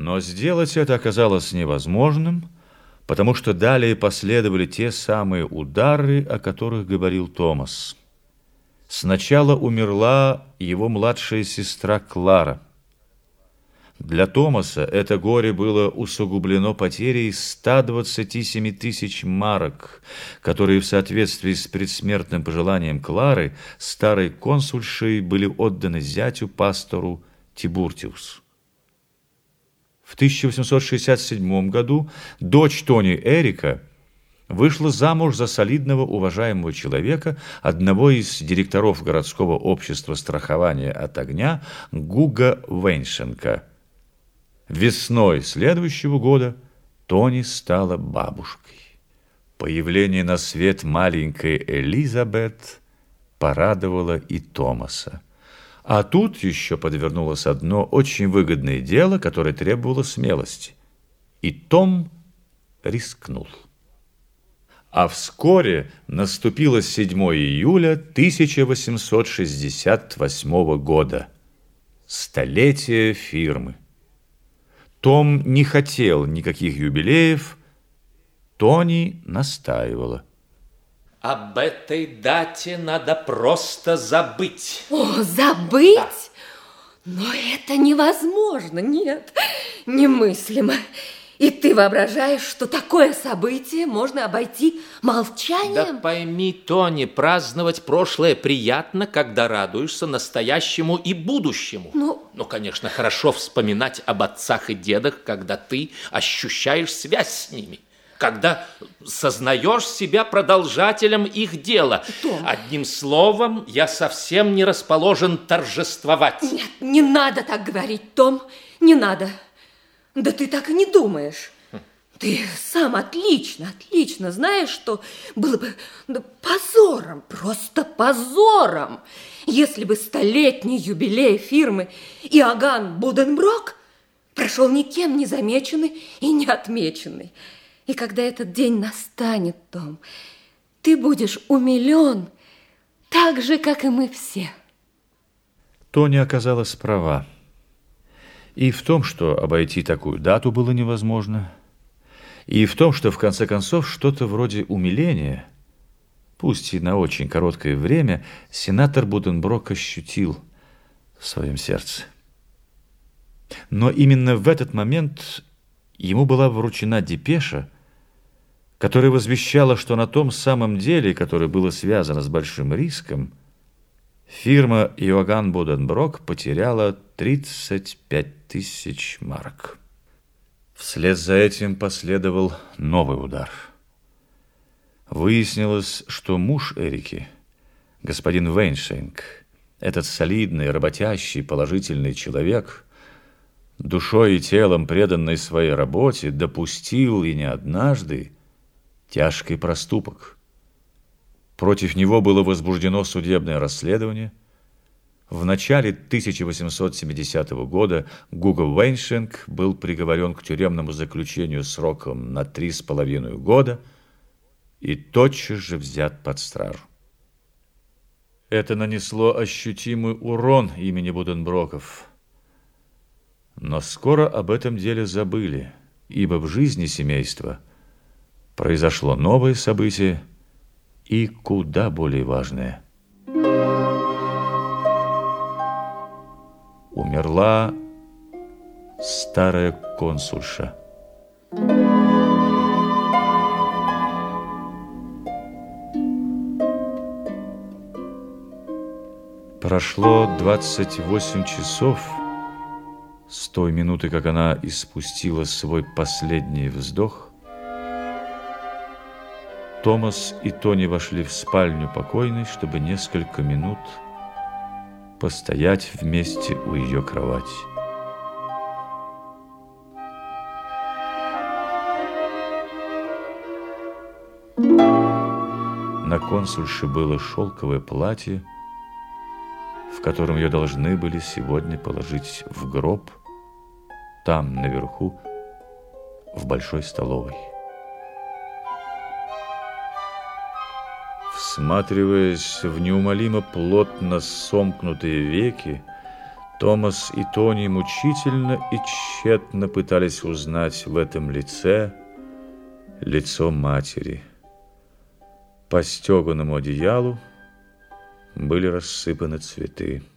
Но сделать это оказалось невозможным, потому что далее последовали те самые удары, о которых говорил Томас. Сначала умерла его младшая сестра Клара. Для Томаса это горе было усугублено потерей 127 тысяч марок, которые в соответствии с предсмертным пожеланием Клары старой консульшей были отданы зятю пастору Тибуртиусу. В 1867 году дочь Тони Эрика вышла замуж за солидного уважаемого человека, одного из директоров городского общества страхования от огня Гуга Вейншенка. Весной следующего года Тони стала бабушкой. Появление на свет маленькой Элизабет порадовало и Томаса. А тут еще подвернулось одно очень выгодное дело, которое требовало смелости. И Том рискнул. А вскоре наступило 7 июля 1868 года. Столетие фирмы. Том не хотел никаких юбилеев, Тони настаивала. Об этой дате надо просто забыть. О, забыть? Да. Но это невозможно, нет, немыслимо. И ты воображаешь, что такое событие можно обойти молчанием? Да пойми, Тони, праздновать прошлое приятно, когда радуешься настоящему и будущему. Ну, конечно, хорошо вспоминать об отцах и дедах, когда ты ощущаешь связь с ними. Когда сознаешь себя продолжателем их дела. Том. Одним словом, я совсем не расположен торжествовать. Нет, не надо так говорить, Том, не надо. Да ты так и не думаешь. Ты сам отлично знаешь, что было бы позором, просто позором, если бы 100-летний юбилей фирмы Иоганн Буденброк прошел никем не замеченный и не отмеченный. И когда этот день настанет, Том, ты будешь умилен так же, как и мы все. Тони оказалась права. И в том, что обойти такую дату было невозможно, и в том, что в конце концов что-то вроде умиления, пусть и на очень короткое время, сенатор Буденброк ощутил в своем сердце. Но именно в этот момент ему была вручена депеша, которая возвещала, что на том самом деле, которое было связано с большим риском, фирма Иоганн Буденброк потеряла 35 тысяч марок. Вслед за этим последовал новый удар. Выяснилось, что муж Эрики, господин Вейншенк, этот солидный, работящий, положительный человек, душой и телом преданный своей работе, допустил и не однажды тяжкий проступок. Против него было возбуждено судебное расследование. В начале 1870 года Гуго Вейншенк был приговорен к тюремному заключению сроком на 3,5 года и тотчас же взят под стражу. Это нанесло ощутимый урон имени Буденброков. Но скоро об этом деле забыли, ибо в жизни семейства произошло новое событие и куда более важное. Умерла старая консульша. Прошло 28 часов с той минуты, как она испустила свой последний вздох. Томас и Тони вошли в спальню покойной, чтобы несколько минут постоять вместе у ее кровати. На консульше было шелковое платье, в котором ее должны были сегодня положить в гроб, там, наверху, в большой столовой. Всматриваясь в неумолимо плотно сомкнутые веки, Томас и Тони мучительно и тщетно пытались узнать в этом лице лицо матери. По стеганому одеялу были рассыпаны цветы.